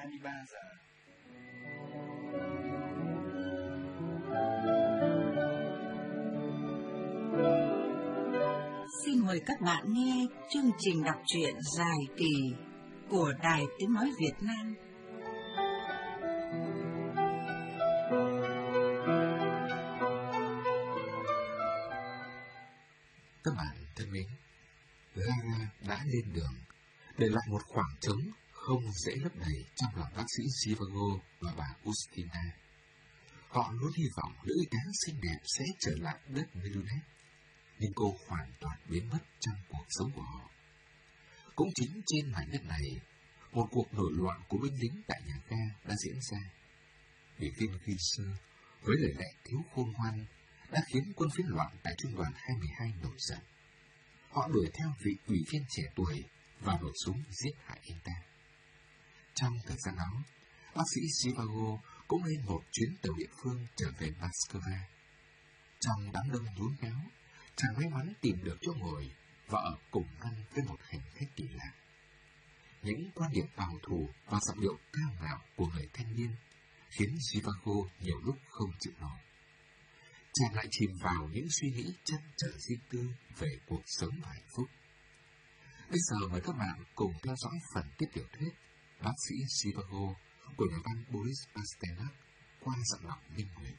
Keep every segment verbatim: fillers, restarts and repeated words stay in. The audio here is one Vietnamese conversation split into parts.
hai mươi ba giờ. Xin mời các bạn nghe chương trình đọc truyện dài kỳ của Đài Tiếng Nói Việt Nam. Các bạn thân mến, Lara đã lên đường, để lại một khoảng trống không dễ lấp đầy trong lòng bác sĩ Zhivago và bà Ustina. Họ luôn hy vọng nữ y tá xinh đẹp sẽ trở lại đất Melunet, nhưng cô hoàn toàn biến mất trong cuộc sống của họ. Cũng chính trên mảnh đất này, một cuộc nổi loạn của binh lính tại nhà ga đã diễn ra. Ủy viên Gisser với lời lẽ thiếu khôn ngoan đã khiến quân phiến loạn tại trung đoàn hai mươi hai nổi giận. Họ đuổi theo vị ủy viên trẻ tuổi và nổ súng giết hại anh ta. Trong thời gian đó, bác sĩ Zhivago cũng lên một chuyến tàu địa phương trở về Moscow. Trong đám đông nhốn nháo, chàng may mắn tìm được chỗ ngồi và ở cùng ngăn với một hành khách kỳ lạ. Những quan điểm bảo thủ và giọng điệu cao ngạo của người thanh niên khiến Zhivago nhiều lúc không chịu nổi. Chàng lại chìm vào những suy nghĩ trăn trở riêng tư về cuộc sống và hạnh phúc. Bây giờ mời các bạn cùng theo dõi phần tiếp tiểu thuyết Bác sĩ Zhivago của nhà văn Boris Pasternak qua giọng đọc Minh Nguyệt.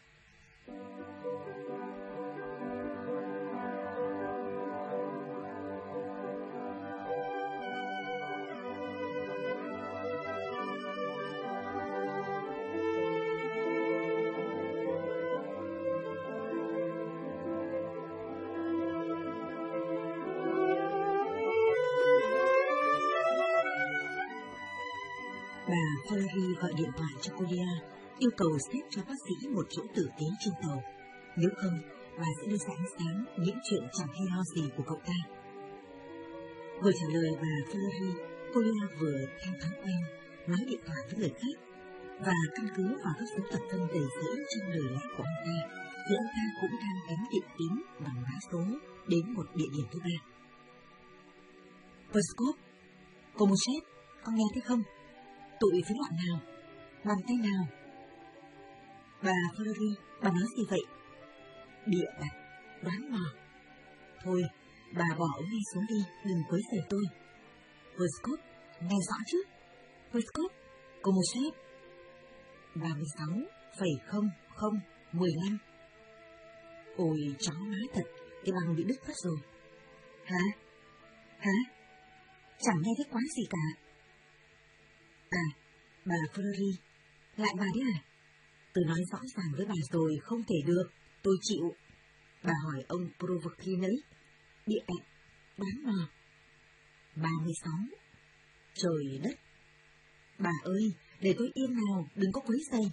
Bà Valery gọi điện thoại cho Kolia, yêu cầu xếp cho bác sĩ một chỗ tử tế trên tàu. Nếu không, bà sẽ đưa ra ánh sáng những chuyện chẳng hay ho gì của cậu ta. Vừa trả lời bà Valery, Kolia vừa theo thói quen nói điện thoại với người khác, và căn cứ vào các số tập phân đầy dẫy trong lời lẽ của ông ta, thì ông ta cũng đang đánh điện tín bằng mã số đến một địa điểm thứ ba. Peskov, Komuchev, con nghe thấy không? Tụi phiến loạn nào? Bàn tay nào? Bà Valery, bà nói gì vậy? Bịa đặt, đoán mò. Thôi, bà bỏ ông đi xuống đi, đừng quấy rầy tôi. Peskov, nghe rõ chứ? Peskov, Komuchev. ba mươi sáu phẩy không không mười lăm. Ôi, chó má thật, cái băng bị đứt mất rồi. Hả? Hả? Chẳng nghe thấy quái gì cả. À, bà Valery, lại bà đấy à? Tôi nói rõ ràng với bà rồi, không thể được, tôi chịu. Bà hỏi ông Provokin ấy, địa đặt, đoán mò. ba mươi sáu. Trời đất. Bà ơi, để tôi yên nào, đừng có quấy rầy.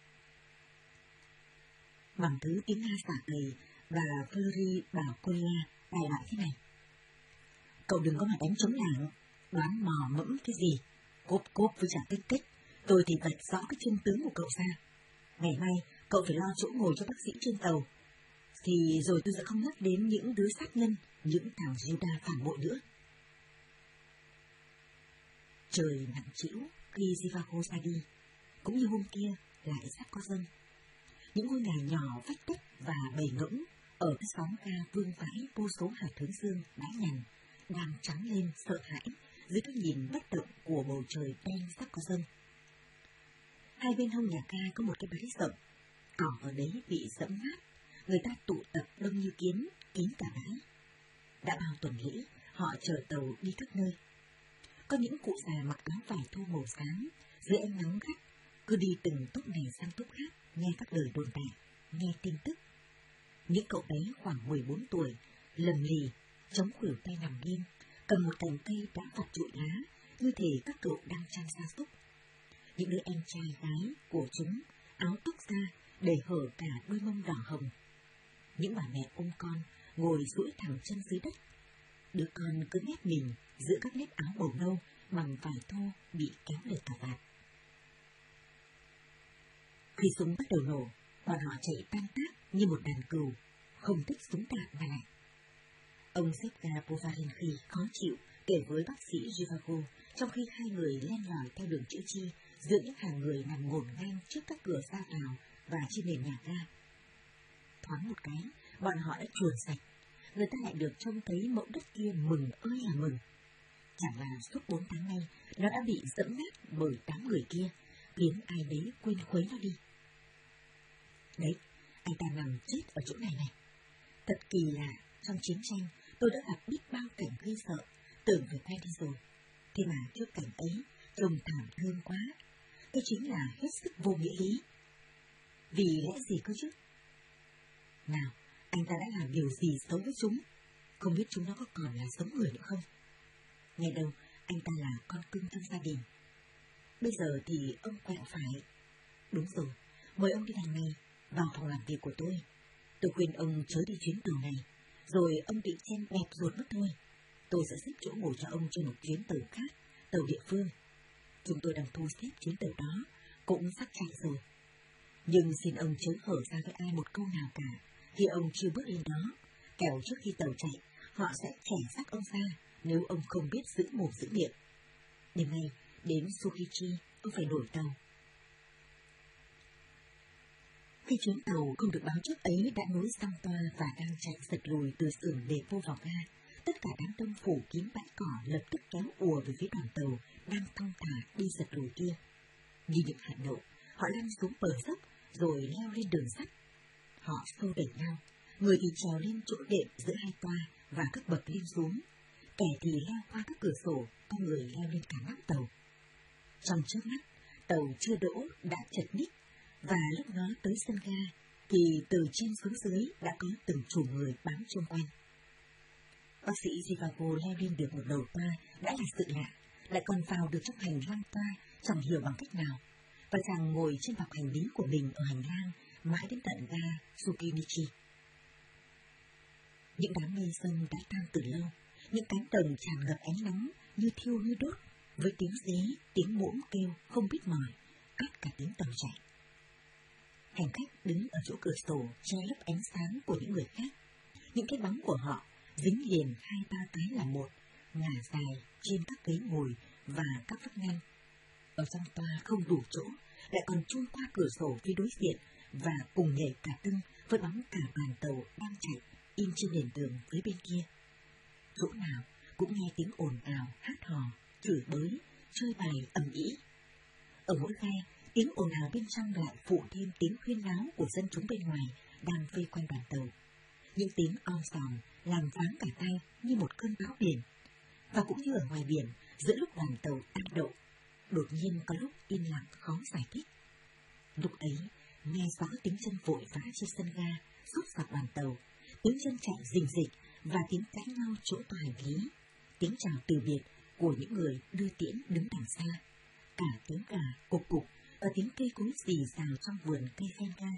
Bằng thứ tiếng Nga xả đầy, bà Valery bảo Kolia đại lại thế này. Cậu đừng có mà đánh trống lảng, đoán mò mẫm cái gì. Cốp cốp với chả kích kích, tôi thì vạch rõ cái chân tướng của cậu ra. Ngày mai, cậu phải lo chỗ ngồi cho bác sĩ trên tàu. Thì rồi tôi sẽ không nhắc đến những đứa sát nhân, những thằng Juda phản bội nữa. Trời nặng trĩu khi Zhivago ra đi, cũng như hôm kia lại sắp có dâng. Những ngôi nhà nhỏ vách đất và bầy ngỗng ở cái xóm ga vương vãi vô số hạt hướng dương đã nhằn, đang trắng lên sợ hãi dưới cái nhìn bất động của bầu trời đen sắp có dâng. Hai bên hông nhà ga có một cái bãi rộng, cỏ ở đấy bị dẫm nát, người ta tụ tập đông như kiến, kín cả bãi. Đã bao tuần lễ, họ chở tàu đi các nơi. Có những cụ già mặc áo vải thô màu xám, dưới ánh nắng gắt, cứ đi từng tốp này sang tốp khác, nghe các lời đồn đại, nghe tin tức. Những cậu bé khoảng mười bốn tuổi, lầm lì, chống khuỷu tay nằm nghiêng, cầm một cành cây đã vặt trụi lá, như thể các cậu đang chăn gia súc. Những đứa em trai gái của chúng, áo tóc ra, để hở cả đôi mông đỏ hồng. Những bà mẹ ôm con, ngồi duỗi thẳng chân dưới đất. Đứa con cứ nép mình giữa các nếp áo bầu nâu bằng vải thô bị kéo lệch cả vạt. Khi súng bắt đầu nổ, bọn họ chạy tan tác như một đàn cừu, không thích súng đạn mà lại. Ông Sevga Povarinsky khó chịu kể với bác sĩ Zhivago, trong khi hai người len lỏi theo đường chữ chi giữa những hàng người nằm ngổn ngang trước các cửa ra vào và trên nền nhà ga. Thoáng một cái, bọn họ đã chuồn sạch, người ta lại được trông thấy mẫu đất kia mừng ơi là mừng. Chẳng là suốt bốn tháng nay, nó đã bị dẫm nát bởi đám người kia, khiến ai đấy quên khuấy nó đi. Đấy, anh ta nằm chết ở chỗ này này. Thật kỳ lạ, trong chiến tranh, tôi đã gặp biết bao cảnh ghê sợ, tưởng phải quen đi rồi. Thế mà trước cảnh ấy, trông thảm thương quá. Cái chính là hết sức vô nghĩa lý. Vì lẽ gì cơ chứ? Nào, anh ta đã làm điều gì xấu với chúng? Không biết chúng nó có còn là sống người nữa không? Nghe đâu, anh ta là con cưng trong gia đình. Bây giờ thì ông quẹo phải. Đúng rồi, mời ông đi đằng này, vào phòng làm việc của tôi. Tôi khuyên ông chớ đi chuyến tàu này, rồi ông bị chen bẹp ruột mất thôi. Tôi sẽ xếp chỗ ngồi cho ông trên một chuyến tàu khác, tàu địa phương. Chúng tôi đang thu xếp chuyến tàu đó, cũng sắp chạy rồi. Nhưng xin ông chớ hở ra với ai một câu nào cả, khi ông chưa bước lên đó. Kẻo trước khi tàu chạy, họ sẽ chẻ xác ông ra, nếu ông không biết giữ mồm giữ miệng. Đêm nay, đến Sukichi, ông phải đổi tàu. Khi chuyến tàu không được báo trước ấy đã nối sang toa và đang chạy giật lùi từ xưởng để vô vào ga, tất cả đám đông phủ kín bãi cỏ lập tức kéo ùa về phía đoàn tàu đang thong thả đi giật lùi kia. Như những hạt đậu, họ lăn xuống bờ dốc rồi leo lên đường sắt. Họ xô đẩy nhau, người thì trèo lên chỗ đệm giữa hai toa và các bậc lên xuống, kẻ thì leo qua các cửa sổ, có người leo lên cả nóc tàu. Trong chớp mắt, tàu chưa đỗ đã chật ních, và lúc nó tới sân ga thì từ trên xuống dưới đã có từng chùm người bám xung quanh. Bác sĩ Zivago leo lên được một đầu toa đã là sự lạ, lại còn vào được trong hành lang toa chẳng hiểu bằng cách nào, và chàng ngồi trên bọc hành lý của mình ở hành lang mãi đến tận ga Tsukimichi. Những đám mây sông đã tan từ lâu, những cánh đồng tràn ngập ánh nắng như thiêu như đốt, với tiếng dế, tiếng muỗng kêu không biết mỏi, cắt cả tiếng tàu chạy. Hành khách đứng ở chỗ cửa sổ che lấp ánh sáng của những người khác. Những cái bóng của họ dính liền hai ba cái là một, ngả dài trên các ghế ngồi và các vách ngăn. Ở trong toa không đủ chỗ, lại còn chui qua cửa sổ phía đối diện và cùng nhảy cả tưng với bóng cả đoàn tàu đang chạy in trên nền tường phía bên kia. Chỗ nào cũng nghe tiếng ồn ào, hát hò, chửi bới, chơi bài ầm ĩ. Ở mỗi ghe, tiếng ồn ào bên trong lại phụ thêm tiếng khuyên náo của dân chúng bên ngoài đang vây quanh đoàn tàu. Những tiếng om sòm làm váng cả tai như một cơn bão biển. Và cũng như ở ngoài biển, giữa lúc đoàn tàu đang đậu, đột nhiên có lúc im lặng khó giải thích. Lúc ấy, nghe rõ tiếng chân vội vã trên sân ga, suốt dọc đoàn tàu, tiếng chân chạy rình rịch và tiếng cãi nhau chỗ tòa hành lý, tiếng chào từ biệt của những người đưa tiễn đứng đằng xa, cả tiếng gà cục cục và tiếng cây cối rì rào trong vườn cây sen ga.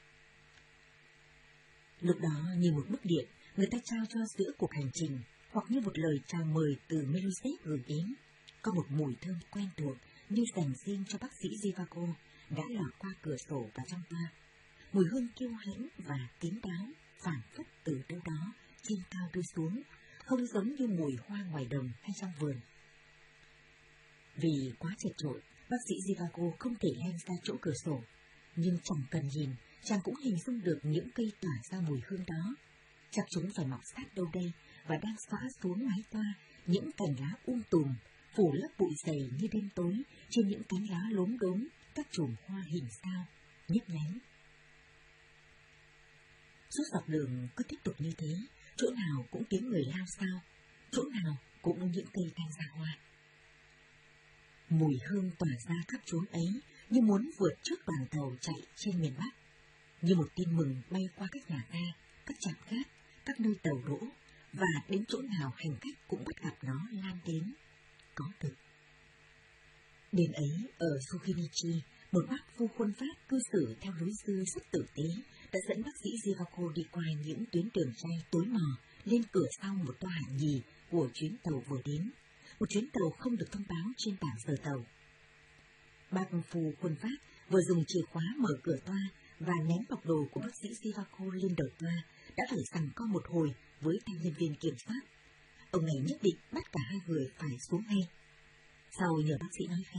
Lúc đó như một bức điện người ta trao cho giữa cuộc hành trình, hoặc như một lời chào mời từ Melusette gửi đến, có một mùi thơm quen thuộc như dành riêng cho bác sĩ Zivago đã lọt qua cửa sổ và trong toa. Mùi hương kiêu hãnh và kín đáo phảng phất từ đâu đó trên cao đưa xuống, không giống như mùi hoa ngoài đồng hay trong vườn. Vì quá chật chội, bác sĩ Zivago không thể len ra chỗ cửa sổ, nhưng chẳng cần nhìn, chàng cũng hình dung được những cây tỏa ra mùi hương đó. Chắc chúng phải mọc sát đâu đây và đang xõa xuống mái toa những cành lá um tùm, phủ lớp bụi dày như đêm tối trên những cánh lá lốm đốm, các chùm hoa hình sao, nhấp nháy. Suốt dọc đường cứ tiếp tục như thế, chỗ nào cũng tiếng người lao xao, chỗ nào cũng những cây đang ra hoa. Mùi hương tỏa ra khắp chốn ấy như muốn vượt trước đoàn tàu chạy trên miền Bắc, như một tin mừng bay qua các nhà ga, các trạm gác, các nơi tàu đỗ, và đến chỗ nào hành khách cũng bắt gặp nó lan đến. Có thực. Đêm ấy ở Tsukimichi, một bác phu khuôn vác cư xử theo lối xưa rất tử tế đã dẫn bác sĩ Zivago đi qua những tuyến đường ray tối mờ lên cửa sau một toa hạng nhì của chuyến tàu vừa đến, một chuyến tàu không được thông báo trên bảng giờ tàu. Bác phu khuôn vác vừa dùng chìa khóa mở cửa toa và ném bọc đồ của bác sĩ Zivago lên đầu toa, đã phải giằng co một hồi với tay nhân viên kiểm soát. Ông này nhất định bắt cả hai người phải xuống ngay. Sau nhờ bác sĩ nói khéo,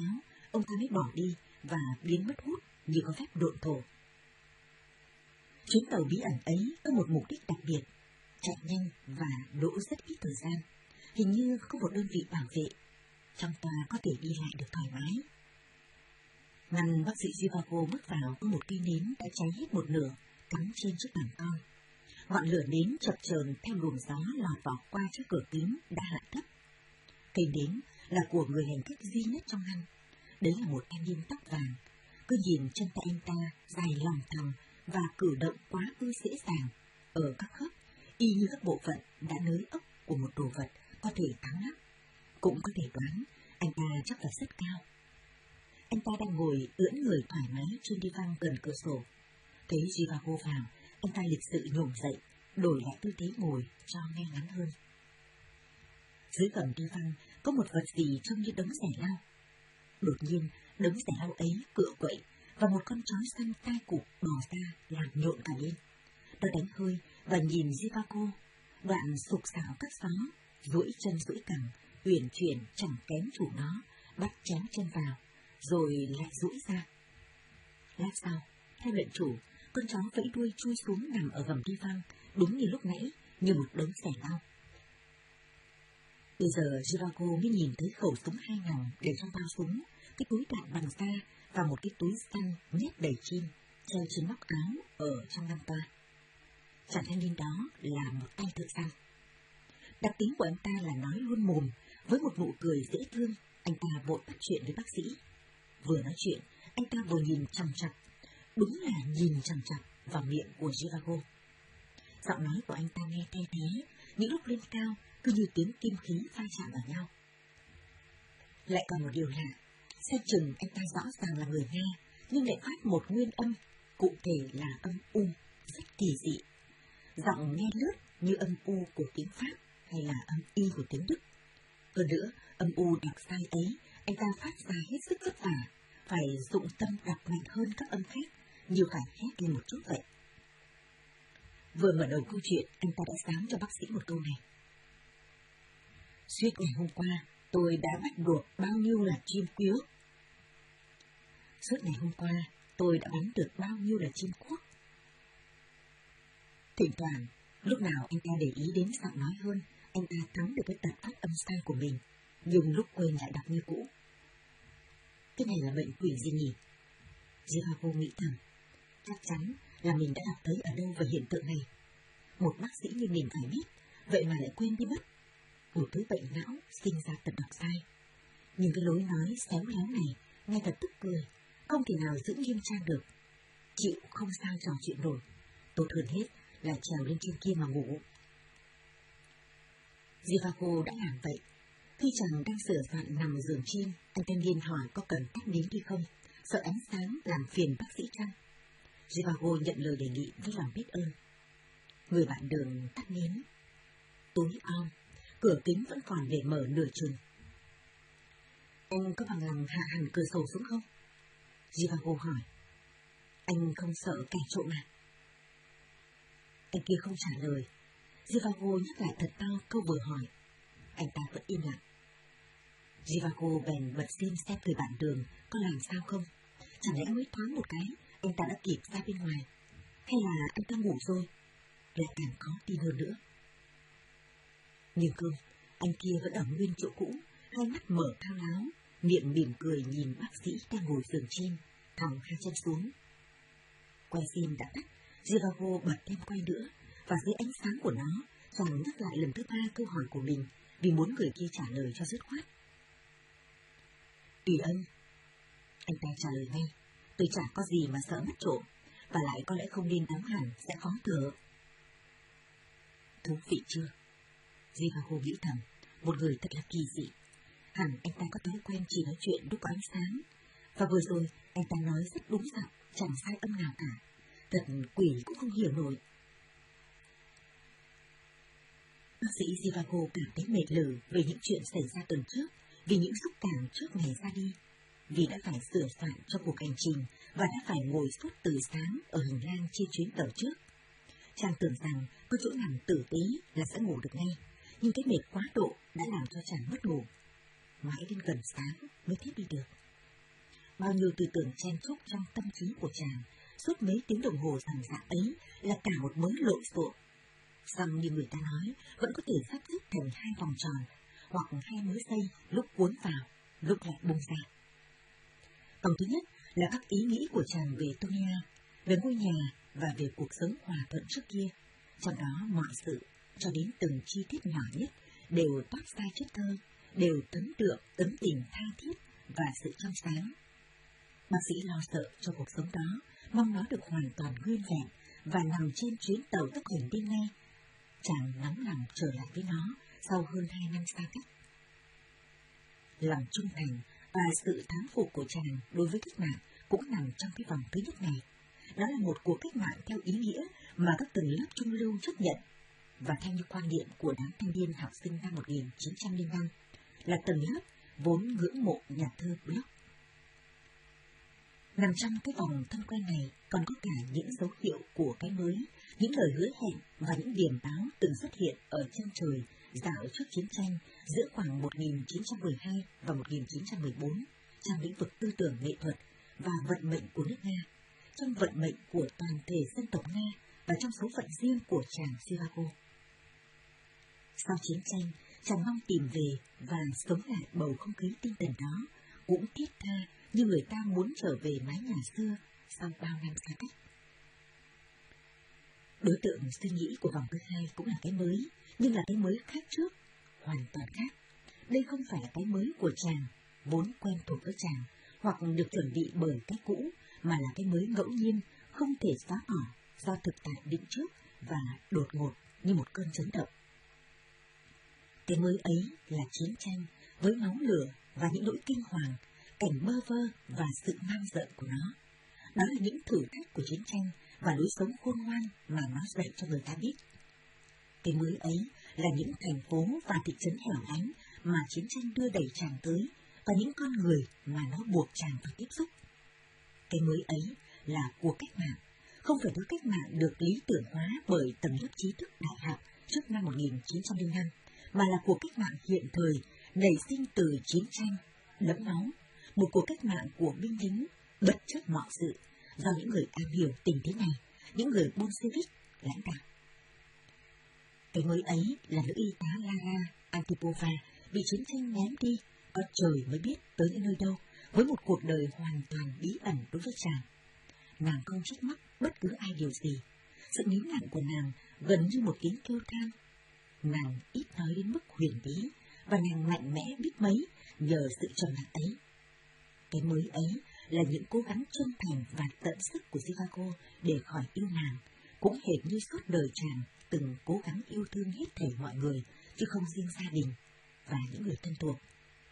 ông ta mới bỏ đi và biến mất hút như có phép độn thổ. Chuyến tàu bí ẩn ấy có một mục đích đặc biệt, chạy nhanh và đỗ rất ít thời gian. Hình như có một đơn vị bảo vệ, trong toa có thể đi lại được thoải mái. Ngăn bác sĩ Zhivago bước vào có một cây nến đã cháy hết một nửa, cắm trên chiếc bàn con. Ngọn lửa nến chập chờn theo luồng gió lọt vào qua chiếc cửa kính đã hạ thấp. Cây nến là của người hành khách duy nhất trong ngăn. Đấy là một thanh niên tóc vàng. Cứ nhìn chân tay anh ta dài lòng thòng và cử động quá ư dễ dàng. Ở các khớp, y như các bộ phận đã nới ốc của một đồ vật có thể thắng lắc. Cũng có thể đoán anh ta chắc là rất cao. Anh ta đang ngồi ưỡn người thoải mái trên đi văng gần cửa sổ. Thấy Zhivago vào, anh ta lịch sự nhổm dậy, đổi lại tư thế ngồi cho nghe ngắn hơn. Dưới gầm đi văng có một vật gì trông như đống rẻ lau. Đột nhiên, đống rẻ lau ấy cựa quậy và một con chó xanh tai cụp bò ra làm nhộn cả lên. Nó đánh hơi và nhìn Zhivago, đoạn sục sạo cắt gió, duỗi chân duỗi cẳng, uyển chuyển chẳng kém chủ nó, bắt chéo chân vào, rồi lại duỗi ra. Lát sau, theo lệnh chủ, con chó vẫy đuôi chui xuống nằm ở gầm đi văng, đúng như lúc nãy, như một đống rẻ lau. Bây giờ Zhivago mới nhìn thấy khẩu súng hai nòng để trong bao súng, cái túi đạn bằng da và một cái túi xăng nhét đầy chim, treo trên móc áo ở trong ngăn toa. Chàng thanh niên đó là một tay thợ săn. Đặc tính của anh ta là nói luôn mồm, với một nụ cười dễ thương. Anh ta vội bắt chuyện với bác sĩ. Vừa nói chuyện, anh ta vừa nhìn chằm chằm, đúng là nhìn chằm chằm vào miệng của Zhivago. Giọng nói của anh ta nghe the thế, những lúc lên cao cứ như tiếng kim khí va chạm vào nhau. Lại còn một điều lạ, xem chừng anh ta rõ ràng là người Nga, nhưng lại phát một nguyên âm, cụ thể là âm U, rất kỳ dị. Giọng nghe lướt như âm U của tiếng Pháp hay là âm Y của tiếng Đức. Hơn nữa, âm U đọc sai ấy, anh ta phát ra hết sức vất vả, phải dụng tâm đọc mạnh hơn các âm khác, như phải hét lên một chút vậy. Vừa mở đầu câu chuyện, anh ta đã sáng cho bác sĩ một câu này. Suốt ngày hôm qua, tôi đã bắt được bao nhiêu là chim quyếu. Suốt ngày hôm qua, tôi đã bắn được bao nhiêu là chim cuốc. Thỉnh thoảng, lúc nào anh ta để ý đến giọng nói hơn, anh ta thắng được cái tật phát âm sai của mình, nhưng lúc quên lại đọc như cũ. Cái này là bệnh quỷ gì nhỉ? Zhivago nghĩ thầm, chắc chắn là mình đã đọc thấy ở đâu về hiện tượng này. Một bác sĩ như mình phải biết, vậy mà lại quên đi mất. Một thứ bệnh não sinh ra tật đọc sai. Nhưng cái lối nói xéo léo này nghe thật tức cười, không thể nào giữ nghiêm trang được. Chịu không sao trò chuyện nổi, tốt hơn hết là trèo lên trên kia mà ngủ. Zhivago đã làm vậy. Khi chàng đang sửa soạn nằm giường chim, anh thanh niên hỏi có cần tắt nến đi không, sợ ánh sáng làm phiền bác sĩ chăng. Zhivago nhận lời đề nghị với lòng biết ơn. Người bạn đường tắt nến. Tối om, cửa kính vẫn còn để mở nửa chừng. Anh có bằng lòng hạ hẳn cửa sổ xuống không? Zhivago hỏi. Anh không sợ kẻ trộm à? Anh kia không trả lời. Zhivago nhắc lại thật to câu vừa hỏi. Anh ta vẫn im lặng. Zhivago bèn bật xin xem người bạn đường có làm sao không. Chẳng lẽ mới thoáng một cái, anh ta đã kịp ra bên ngoài. Hay là anh ta ngủ rồi? Lại càng khó tin hơn nữa. Nhưng không, anh kia vẫn ở nguyên chỗ cũ, hai mắt mở thao láo, miệng mỉm cười nhìn bác sĩ đang ngồi giường chim, thòng hai chân xuống. Que sim đã tắt, Zhivago bật thêm quay nữa, và dưới ánh sáng của nó, chàng nhắc lại lần thứ ba câu hỏi của mình, vì muốn người kia trả lời cho dứt khoát. Tùy ân. Anh ta trả lời ngay, tôi chả có gì mà sợ mất trộm, và lại có lẽ không nên đóng hẳn, sẽ khó thở. Thú vị chưa? Zhivago nghĩ thầm, một người thật là kỳ dị. Hẳn anh ta có thói quen chỉ nói chuyện lúc có ánh sáng, và vừa rồi anh ta nói rất đúng giọng, chẳng sai âm nào cả. Thật quỷ cũng không hiểu nổi. Bác sĩ Zhivago cảm thấy mệt lử về những chuyện xảy ra tuần trước, vì những xúc cảm trước ngày ra đi, vì đã phải sửa soạn cho cuộc hành trình và đã phải ngồi suốt từ sáng ở hành lang trên chuyến tàu trước. Chàng tưởng rằng có chỗ nằm tử tế là sẽ ngủ được ngay, nhưng cái mệt quá độ đã làm cho chàng mất ngủ. Mãi đến gần sáng mới thiếp đi được. Bao nhiêu tư tưởng chen chúc trong tâm trí của chàng suốt mấy tiếng đồng hồ rằng dạ ấy là cả một mớ lộn xộn. Xong như người ta nói, vẫn có thể sắp xếp thành hai vòng tròn, hoặc hai mớ dây lúc cuốn vào, lúc lại bung ra. Vòng thứ nhất là các ý nghĩ của chàng về Tonia, về ngôi nhà và về cuộc sống hòa thuận trước kia. Trong đó mọi sự, cho đến từng chi tiết nhỏ nhất, đều toát ra chất thơ, đều tấn tượng, tấn tình tha thiết và sự trong sáng. Bác sĩ lo sợ cho cuộc sống đó, mong nó được hoàn toàn nguyên vẹn và nằm trên chuyến tàu tốc hành đêm nay. Chàng nóng lòng trở lại với nó sau hơn hai năm xa cách. Lòng trung thành và sự thán phục của chàng đối với cách mạng cũng nằm trong cái vòng thứ nhất này. Đó là một cuộc cách mạng theo ý nghĩa mà các tầng lớp trung lưu chấp nhận, và theo như quan niệm của đám thanh niên học sinh năm một nghìn chín trăm lẻ năm, là tầng lớp vốn ngưỡng mộ nhà thơ Bloch. Nằm trong cái vòng thân quen này còn có cả những dấu hiệu của cái mới, những lời hứa hẹn và những điềm báo từng xuất hiện ở chân trời dạo trước chiến tranh giữa khoảng một nghìn chín trăm mười hai và một nghìn chín trăm mười bốn trong lĩnh vực tư tưởng nghệ thuật và vận mệnh của nước Nga, trong vận mệnh của toàn thể dân tộc Nga và trong số phận riêng của chàng Zhivago. Sau chiến tranh, chàng mong tìm về và sống lại bầu không khí tinh thần đó, cũng thiết tha như người ta muốn trở về mái nhà xưa sau bao năm xa cách. Đối tượng suy nghĩ của vòng thứ hai cũng là cái mới, nhưng là cái mới khác trước, hoàn toàn khác. Đây không phải là cái mới của chàng, vốn quen thuộc với chàng, hoặc được chuẩn bị bởi cái cũ, mà là cái mới ngẫu nhiên, không thể xóa bỏ do thực tại định trước và đột ngột như một cơn chấn động. Cái mới ấy là chiến tranh với máu lửa và những nỗi kinh hoàng, cảnh bơ vơ và sự man rợn của nó. Đó là những thử thách của chiến tranh và lối sống khôn ngoan mà nó dạy cho người ta biết. Cái mới ấy là những thành phố và thị trấn hẻo lánh mà chiến tranh đưa đẩy chàng tới, và những con người mà nó buộc chàng phải tiếp xúc. Cái mới ấy là cuộc cách mạng, không phải thứ cách mạng được lý tưởng hóa bởi tầng lớp trí thức đại học trước năm một nghìn chín trăm lẻ năm, mà là cuộc cách mạng hiện thời nảy sinh từ chiến tranh, đẫm máu, một cuộc cách mạng của binh lính bất chấp mọi sự, do những người am hiểu tình thế này, những người Bolshevik lãnh đạo. Cái mới ấy là nữ y tá Lara Antipova bị chiến tranh ném đi, có trời mới biết tới những nơi đâu, với một cuộc đời hoàn toàn bí ẩn đối với chàng. Nàng không trách móc bất cứ ai điều gì. Sự nín lặng của nàng gần như một tiếng kêu than. Nàng ít nói đến mức huyền bí, và nàng mạnh mẽ biết mấy nhờ sự trầm lặng ấy. Cái mới ấy là những cố gắng chân thành và tận sức của Zhivago để khỏi yêu nàng, cũng hệt như suốt đời chàng từng cố gắng yêu thương hết thảy mọi người, chứ không riêng gia đình và những người thân thuộc.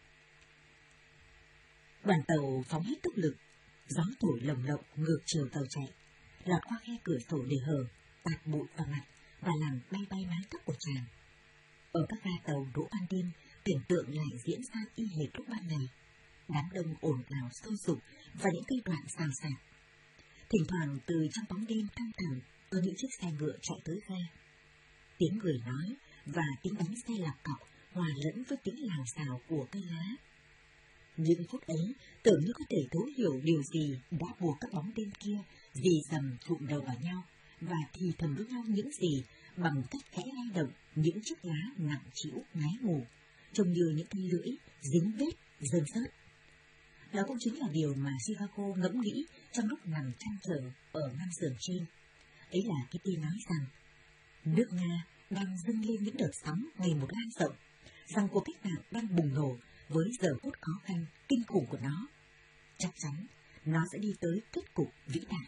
Đoàn tàu phóng hết tốc lực, gió thổi lồng lộng ngược chiều tàu chạy, lọt qua khe cửa sổ để hở, tạt bụi vào mặt và làm bay bay mái tóc của chàng. Ở các ga tàu đỗ ban đêm, tưởng tượng lại diễn ra y hệt lúc ban ngày. Đám đông ồn ào sôi sục và những cây đoạn xào xạc. Thỉnh thoảng từ trong bóng đêm thăm thẳm có những chiếc xe ngựa chạy tới ga. Tiếng người nói và tiếng bánh xe lọc cọc hòa lẫn với tiếng lào xào của cây lá. Những phút ấy tưởng như có thể thấu hiểu điều gì đã buộc các bóng đêm kia dì dầm thụm đầu vào nhau và thì thầm với nhau những gì bằng cách khẽ lay động những chiếc lá nặng trĩu ngái ngủ, trông như những cây lưỡi dính vết rơn rớt. Đó cũng chính là điều mà Zhivago ngẫm nghĩ trong lúc nằm chăn trở ở ngăn giường trên. Ấy là cái tin nói rằng nước Nga đang dâng lên những đợt sóng ngày một lan rộng, rằng cuộc cách mạng đang bùng nổ với giờ phút khó khăn, kinh khủng của nó. Chắc chắn nó sẽ đi tới kết cục vĩ đại.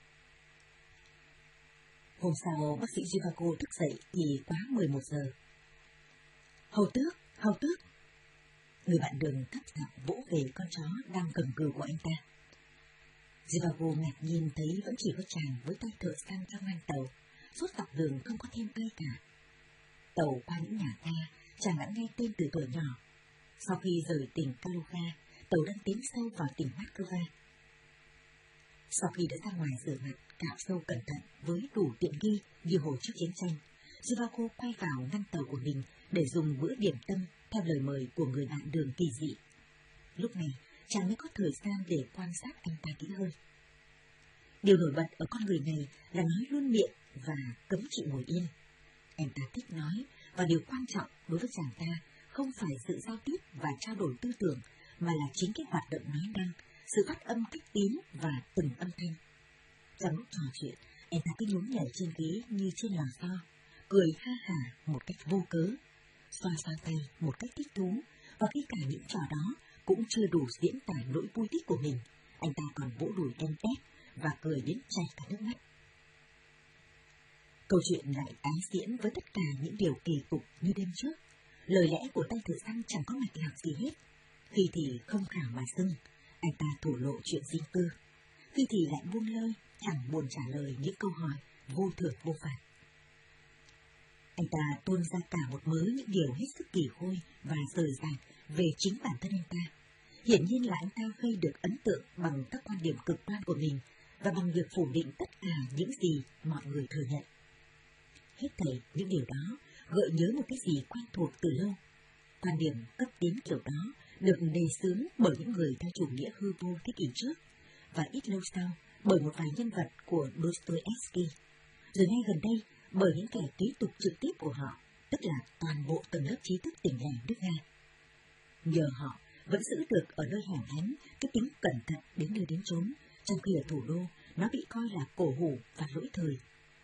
Hôm sau, bác sĩ Zhivago thức dậy thì quá mười một giờ. Hầu tước, hầu tước! Người bạn đường thấp giọng vỗ về con chó đang cầm cừ của anh ta. Zhivago ngạc nhiên thấy vẫn chỉ có chàng với tay thợ săn trong ngăn tàu, suốt dọc đường không có thêm ai cả. Tàu qua những nhà ga, chàng đã nghe tên từ tuổi nhỏ. Sau khi rời tỉnh Kaluga, tàu đang tiến sâu vào tỉnh Moscow. Sau khi đã ra ngoài rửa mặt, cạo râu cẩn thận với đủ tiện nghi như hồi trước chiến tranh, Zhivago quay vào ngăn tàu của mình để dùng bữa điểm tâm theo lời mời của người bạn đường kỳ dị. Lúc này, chàng mới có thời gian để quan sát anh ta kỹ hơn. Điều nổi bật ở con người này là nói luôn miệng và cấm chịu ngồi yên. Anh ta thích nói, và điều quan trọng đối với chàng ta không phải sự giao tiếp và trao đổi tư tưởng, mà là chính cái hoạt động nói năng, sự phát âm cách tiếng và từng âm thanh. Trong lúc trò chuyện, anh ta cứ nhún nhảy trên ghế như trên lò xo, cười ha hả một cách vô cớ, xoa xoa tay một cách thích thú, và khi cả những trò đó cũng chưa đủ diễn tả nỗi vui thích của mình, anh ta còn vỗ đùi đen đét và cười đến chảy cả nước mắt. Câu chuyện lại tái diễn với tất cả những điều kỳ cục như đêm trước. Lời lẽ của tay thợ săn chẳng có mạch lạc gì hết. Khi thì không khảo mà xưng, anh ta thổ lộ chuyện riêng tư. Khi thì lại buông lơi, chẳng buồn trả lời những câu hỏi vô thưởng vô phạt. Anh ta tuôn ra cả một mớ những điều hết sức kỳ khôi và rời rạc về chính bản thân anh ta. Hiển nhiên là anh ta gây được ấn tượng bằng các quan điểm cực đoan của mình và bằng việc phủ định tất cả những gì mọi người thừa nhận. Hết thảy những điều đó gợi nhớ một cái gì quen thuộc từ lâu. Quan điểm cấp tiến kiểu đó được đề xướng bởi những người theo chủ nghĩa hư vô thế kỷ trước, và ít lâu sau bởi một vài nhân vật của Dostoevsky, rồi ngay gần đây bởi những kẻ kế tục trực tiếp của họ, tức là toàn bộ tầng lớp trí thức tỉnh lẻ nước Nga. Nhờ họ vẫn giữ được ở nơi hẻo lánh cái tính cẩn thận đến nơi đến chốn, trong khi ở thủ đô nó bị coi là cổ hủ và lỗi thời.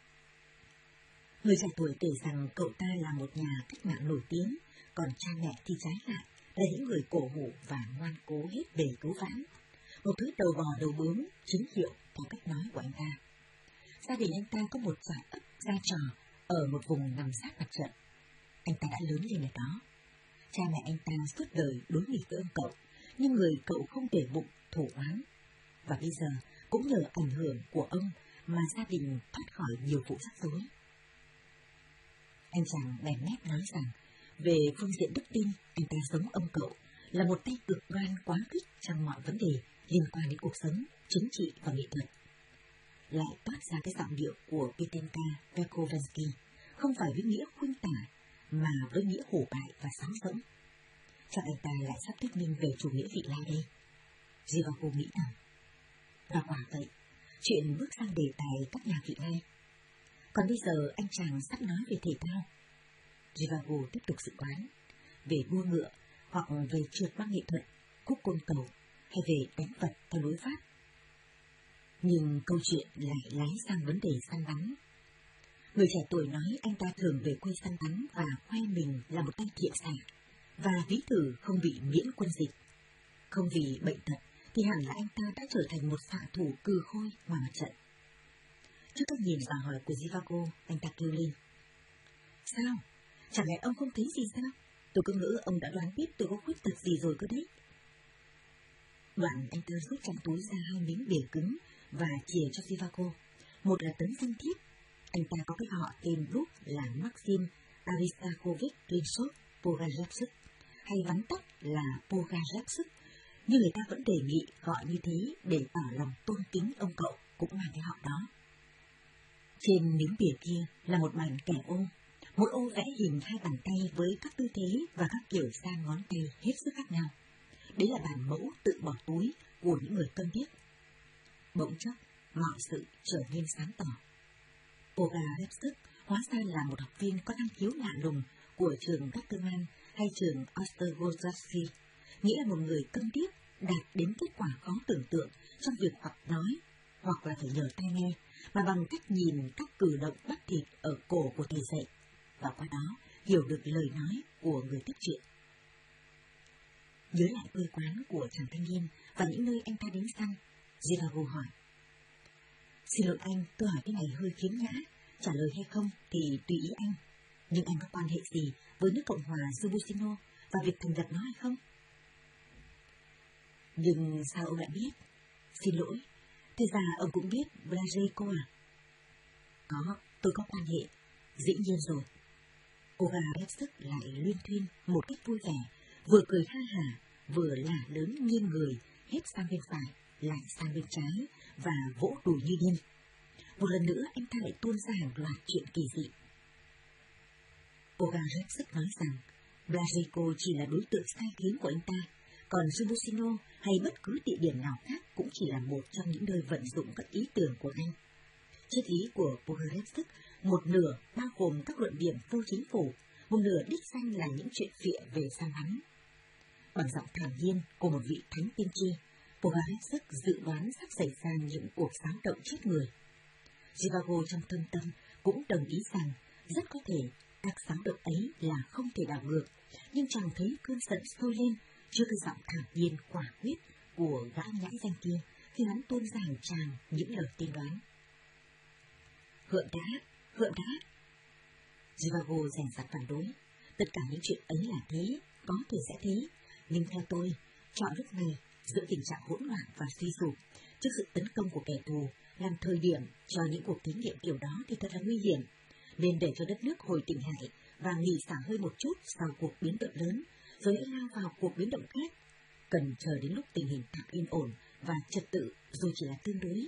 Người trẻ tuổi kể rằng cậu ta là một nhà cách mạng nổi tiếng, còn cha mẹ thì trái lại là những người cổ hủ và ngoan cố hết bề cứu vãn, một thứ đầu bò đầu bướm chính hiệu theo cách nói của anh ta. Gia đình anh ta có một dải ấp gia trò ở một vùng nằm sát mặt trận. Anh ta đã lớn lên ở đó. Cha mẹ anh ta suốt đời đối nghịch với ông cậu, nhưng người cậu không để bụng thổ oán. Và bây giờ cũng nhờ ảnh hưởng của ông mà gia đình thoát khỏi nhiều vụ rắc rối. Anh chàng bèn mép nói rằng về phương diện đức tin, anh ta giống ông cậu, là một tay cực đoan quá khích trong mọi vấn đề liên quan đến cuộc sống, chính trị và nghệ thuật. Lại toát ra cái giọng điệu của Petenka Verkovensky, không phải với nghĩa khuynh tả, mà với nghĩa hổ bại và sáo rỗng. Chắc anh ta lại sắp thuyết minh về chủ nghĩa vị lai đây. Zhivago nghĩ thầm. Và quả vậy, chuyện bước sang đề tài các nhà vị lai. Còn bây giờ anh chàng sắp nói về thể thao. Zhivago tiếp tục dự đoán về đua ngựa, hoặc về trượt băng nghệ thuật, cúp côn cầu, hay về đánh vật theo lối Pháp. Nhưng câu chuyện lại lái sang vấn đề săn bắn. Người trẻ tuổi nói anh ta thường về quê săn bắn và khoe mình là một tay thiện xạ, và ví thử không bị miễn quân dịch. Không vì bệnh tật thì hẳn là anh ta đã trở thành một xạ thủ cừ khôi ngoài mặt trận. Trước các nhìn và hỏi của Zhivago, anh ta kêu lên. Sao? Chẳng lẽ ông không thấy gì sao? Tôi cứ ngỡ ông đã đoán biết tôi có khuyết tật gì rồi cơ đấy. Đoạn anh ta rút trong túi ra hai miếng bìa cứng và chìa cho Zhivago. Một là tấm danh thiếp. Anh ta có cái họ tên đúc là Maxim Aristarchovich Rimsov Pogazevsky, hay vắn tắt là Pogazevsky, nhưng người ta vẫn đề nghị gọi như thế để tỏ lòng tôn kính ông cậu cũng mang cái họ đó. Trên miếng bìa kia là một mảnh kẻ ô, mỗi ô vẽ hình hai bàn tay với các tư thế và các kiểu da ngón tay hết sức khác nhau. Đấy là bản mẫu tự bỏ túi của những người câm điếc. Bỗng chốc, mọi sự trở nên sáng tỏ. Pogazevsky hóa ra là một học viên có năng khiếu lạ lùng của trường các công an hay trường Ostergozhsky, nghĩa là một người câm điếc đạt đến kết quả khó tưởng tượng trong việc hoặc nói, hoặc là phải nhờ tai nghe, mà bằng cách nhìn các cử động bắp thịt ở cổ của thầy dạy, và qua đó hiểu được lời nói của người tiếp chuyện. Nhớ lại quê quán của chàng thanh niên và những nơi anh ta đến săn, Zhivago hỏi. Xin lỗi anh, tôi hỏi cái này hơi khiếm nhã, trả lời hay không thì tùy ý anh. Nhưng anh có quan hệ gì với nước Cộng hòa Zubusino và việc thành lập nó hay không? Nhưng sao ông lại biết? Xin lỗi, thế ra ông cũng biết Blazhenko à? Có, tôi có quan hệ, dĩ nhiên rồi. Pogazevsky lại luyên thuyên một cách vui vẻ, vừa cười ha hả, vừa lả lớn nghiêng người, hết sang bên phải, lại sang bên trái, và vỗ đùi như điên. Một lần nữa anh ta lại tuôn ra hàng loạt chuyện kỳ dị. Pogazevsky nói rằng Blazhenko chỉ là đối tượng sai khiến của anh ta, Còn Subusino hay bất cứ địa điểm nào khác cũng chỉ là một trong những nơi vận dụng các ý tưởng của anh. Triết lý của Pogorelsk một nửa bao gồm các luận điểm vô chính phủ, một nửa đích danh là những chuyện phịa về săn bắn. Bằng giọng thản nhiên của một vị thánh tiên tri, Pogorelsk dự đoán sắp xảy ra những cuộc xáo động chết người. Zhivago trong thâm tâm cũng đồng ý rằng rất có thể các xáo động ấy là không thể đảo ngược, nhưng chàng thấy cơn giận sôi lên trước cái giọng thản nhiên quả quyết của gã nhãi danh kia khi hắn tuôn ra hàng tràng những lời tiên đoán. Hượm đã, hượm đã. Zhivago rèn rặt phản đối. Tất cả những chuyện ấy là thế, có thể sẽ thế, nhưng theo tôi, chọn lúc này giữa tình trạng hỗn loạn và suy sụp trước sự tấn công của kẻ thù làm thời điểm cho những cuộc thí nghiệm kiểu đó thì thật là nguy hiểm, nên để cho đất nước hồi tỉnh lại và nghỉ xả hơi một chút sau cuộc biến động lớn, rồi hãy lao vào cuộc biến động khác. Cần chờ đến lúc tình hình tạm yên ổn và trật tự dù chỉ là tương đối.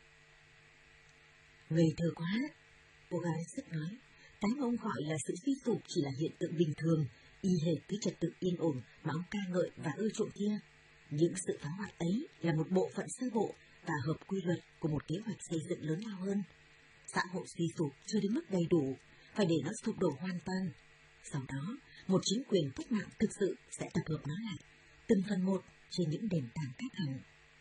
Ngây thơ quá, Pogorelsk nói, cái mà ông gọi là sự suy sụp chỉ là hiện tượng bình thường, y hệt cái trật tự yên ổn mà ông ca ngợi và ưa chuộng kia. Những sự phá hoại ấy là một bộ phận sơ bộ và hợp quy luật của một kế hoạch xây dựng lớn lao hơn. Xã hội suy sụp chưa đến mức đầy đủ, phải để nó sụp đổ hoàn toàn. Sau đó, một chính quyền cách mạng thực sự sẽ tập hợp nó lại, từng phần một trên những nền tảng khác hẳn.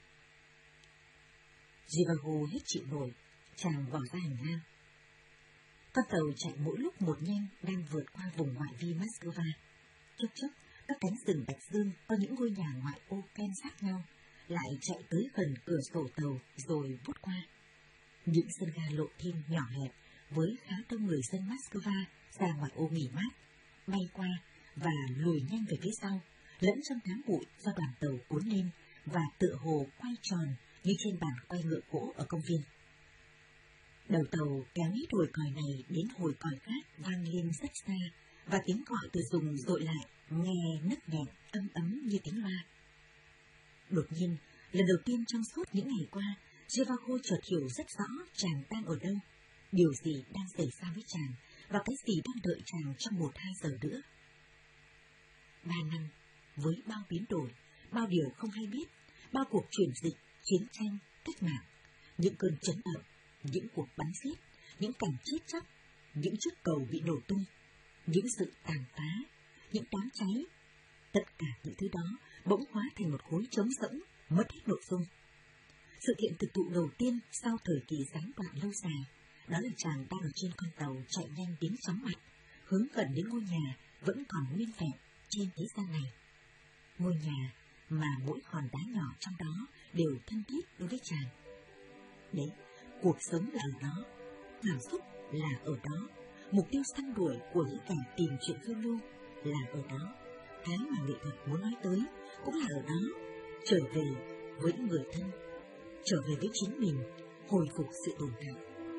Zhivago hết chịu nổi, chàng vò ra hành lang. Con tàu chạy mỗi lúc một nhanh đang vượt qua vùng ngoại vi Moscow. Chốc chốc, các cánh rừng bạch dương có những ngôi nhà ngoại ô ken sát nhau, lại chạy tới gần cửa sổ tàu rồi vút qua. Những sân ga lộ thiên nhỏ hẹp với khá đông người dân Moscow ra ngoại ô nghỉ mát, bay qua và lùi nhanh về phía sau, lẫn trong đám bụi do đoàn tàu cuốn lên và tựa hồ quay tròn như trên bàn quay ngựa gỗ ở công viên. Đầu tàu kéo hết hồi còi này đến hồi còi khác vang lên rất xa, và tiếng gọi từ rùng dội lại, nghe nấc nghẹn âm ấm như tiếng loa. Đột nhiên, lần đầu tiên trong suốt những ngày qua, Zhivago chợt hiểu rất rõ chàng đang ở đâu, điều gì đang xảy ra với chàng, và cái gì đang đợi chàng trong một hai giờ nữa. Ba năm, với bao biến đổi, bao điều không hay biết, bao cuộc chuyển dịch, chiến tranh, cách mạng, những cơn chấn động, những cuộc bắn giết, những cảnh chết chóc, những chiếc cầu bị nổ tung, những sự tàn phá, những đám cháy. Tất cả những thứ đó bỗng hóa thành một khối trống rỗng, mất hết nội dung. Sự kiện thực thụ đầu tiên sau thời kỳ gián đoạn lâu dài, đó là chàng đang ở trên con tàu chạy nhanh đến chóng mặt, hướng gần đến ngôi nhà vẫn còn nguyên vẹn trên thế gian này. Ngôi nhà mà mỗi hòn đá nhỏ trong đó đều thân thiết đối với chàng. Đấy, cuộc sống là ở đó, cảm xúc là ở đó, mục tiêu săn đuổi của những kẻ tìm chuyện phiêu lưu là ở đó, cái mà nghệ thuật muốn nói tới cũng là ở đó, trở về với những người thân, trở về với chính mình, hồi phục sự tồn tại.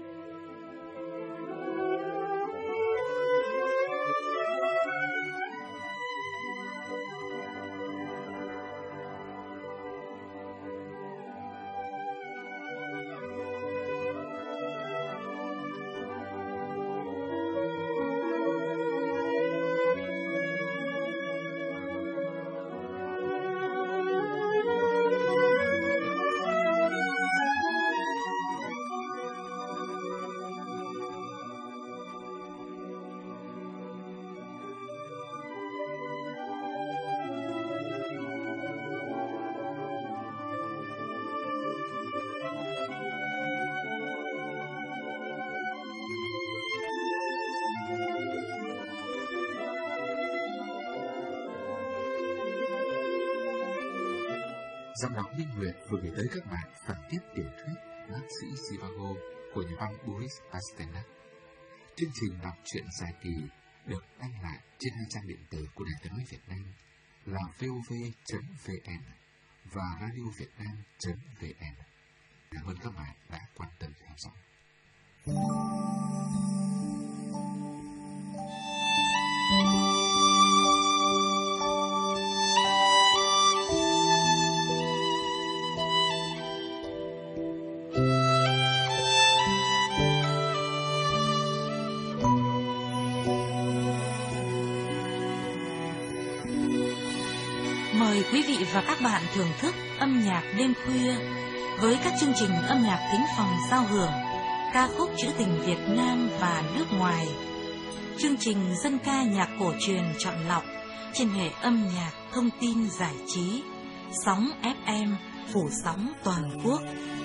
Giọng đọc Minh Nguyệt vừa gửi tới các bạn phần tiếp tiểu thuyết Bác sĩ Zhivago của nhà văn Boris Pasternak. Chương trình đọc truyện dài kỳ được đăng lại trên hai trang điện tử của Đài Tiếng nói Việt Nam là vov chấm vn và radiovietnam chấm vn. Cảm ơn các bạn đã quan tâm theo dõi. Mời Mời quý vị và các bạn thưởng thức âm nhạc đêm khuya với các chương trình âm nhạc thính phòng giao hưởng, ca khúc trữ tình Việt Nam và nước ngoài, chương trình dân ca nhạc cổ truyền chọn lọc trên hệ âm nhạc thông tin giải trí, sóng ép em phủ sóng toàn quốc.